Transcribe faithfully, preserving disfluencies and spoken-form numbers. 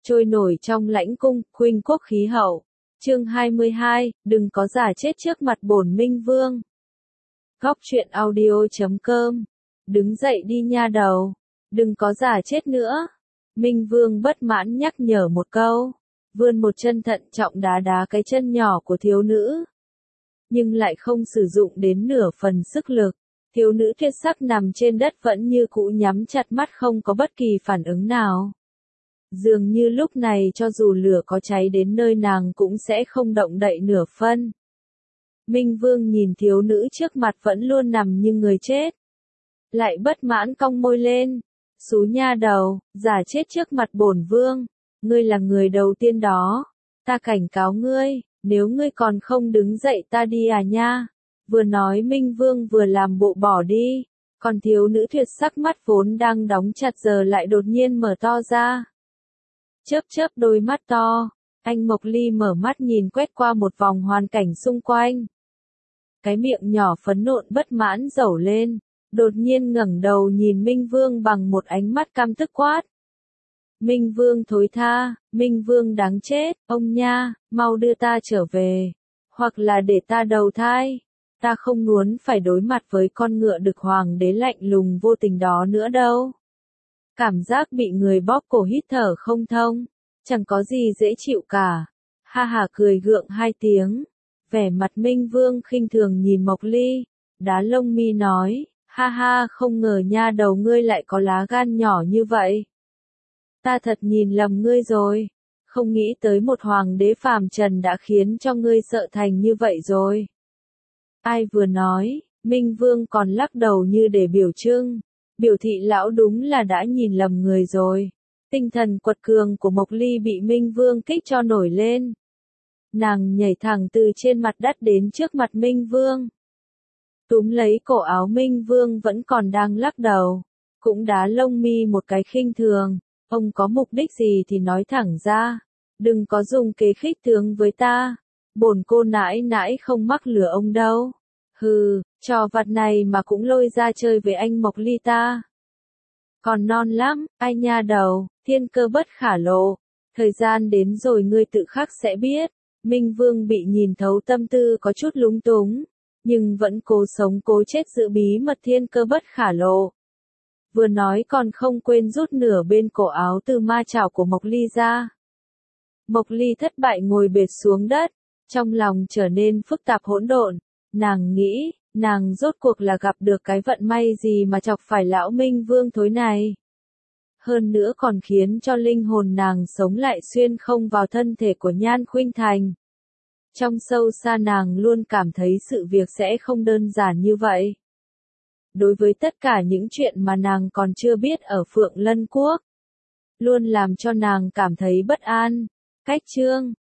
trôi nổi trong lãnh cung, khuynh quốc khí hậu. Chương hai mươi hai, đừng có giả chết trước mặt bổn Minh Vương. Góc truyện audio chấm com. Đứng dậy đi nha đầu, đừng có giả chết nữa. Minh Vương bất mãn nhắc nhở một câu, vươn một chân thận trọng đá đá cái chân nhỏ của thiếu nữ. Nhưng lại không sử dụng đến nửa phần sức lực. Thiếu nữ tuyệt sắc nằm trên đất vẫn như cũ nhắm chặt mắt không có bất kỳ phản ứng nào. Dường như lúc này cho dù lửa có cháy đến nơi nàng cũng sẽ không động đậy nửa phân. Minh Vương nhìn thiếu nữ trước mặt vẫn luôn nằm như người chết. Lại bất mãn cong môi lên. Xú nha đầu, giả chết trước mặt bổn vương. Ngươi là người đầu tiên đó. Ta cảnh cáo ngươi, nếu ngươi còn không đứng dậy ta đi à nha. Vừa nói Minh Vương vừa làm bộ bỏ đi. Còn thiếu nữ tuyệt sắc mắt vốn đang đóng chặt giờ lại đột nhiên mở to ra. Chớp chớp đôi mắt to, anh Mộc Ly mở mắt nhìn quét qua một vòng hoàn cảnh xung quanh. Cái miệng nhỏ phấn nộn bất mãn dẩu lên, đột nhiên ngẩng đầu nhìn Minh Vương bằng một ánh mắt căm tức quát. Minh Vương thối tha, Minh Vương đáng chết, ông nha, mau đưa ta trở về, hoặc là để ta đầu thai. Ta không muốn phải đối mặt với con ngựa đực hoàng đế lạnh lùng vô tình đó nữa đâu. Cảm giác bị người bóp cổ hít thở không thông, chẳng có gì dễ chịu cả. Ha ha cười gượng hai tiếng, vẻ mặt Minh Vương khinh thường nhìn Mộc Ly, đá lông mi nói, ha ha không ngờ nha đầu ngươi lại có lá gan nhỏ như vậy. Ta thật nhìn lầm ngươi rồi, không nghĩ tới một hoàng đế phàm trần đã khiến cho ngươi sợ thành như vậy rồi. Ai vừa nói, Minh Vương còn lắc đầu như để biểu trưng. Biểu thị lão đúng là đã nhìn lầm người rồi. Tinh thần quật cường của Mộc Ly bị Minh Vương kích cho nổi lên. Nàng nhảy thẳng từ trên mặt đất đến trước mặt Minh Vương. Túm lấy cổ áo Minh Vương vẫn còn đang lắc đầu. Cũng đá lông mi một cái khinh thường. Ông có mục đích gì thì nói thẳng ra. Đừng có dùng kế khích tướng với ta. Bổn cô nãi nãi không mắc lừa ông đâu. Hừ, trò vặt này mà cũng lôi ra chơi với anh Mộc Ly ta. Còn non lắm, ai nha đầu, thiên cơ bất khả lộ. Thời gian đến rồi ngươi tự khắc sẽ biết. Minh Vương bị nhìn thấu tâm tư có chút lúng túng, nhưng vẫn cố sống cố chết giữ bí mật thiên cơ bất khả lộ. Vừa nói còn không quên rút nửa bên cổ áo từ ma chảo của Mộc Ly ra. Mộc Ly thất bại ngồi bệt xuống đất, trong lòng trở nên phức tạp hỗn độn. Nàng nghĩ, nàng rốt cuộc là gặp được cái vận may gì mà chọc phải lão Minh Vương thối này. Hơn nữa còn khiến cho linh hồn nàng sống lại xuyên không vào thân thể của Nhan Khuynh Thành. Trong sâu xa nàng luôn cảm thấy sự việc sẽ không đơn giản như vậy. Đối với tất cả những chuyện mà nàng còn chưa biết ở Phượng Lân Quốc, luôn làm cho nàng cảm thấy bất an. Cách chương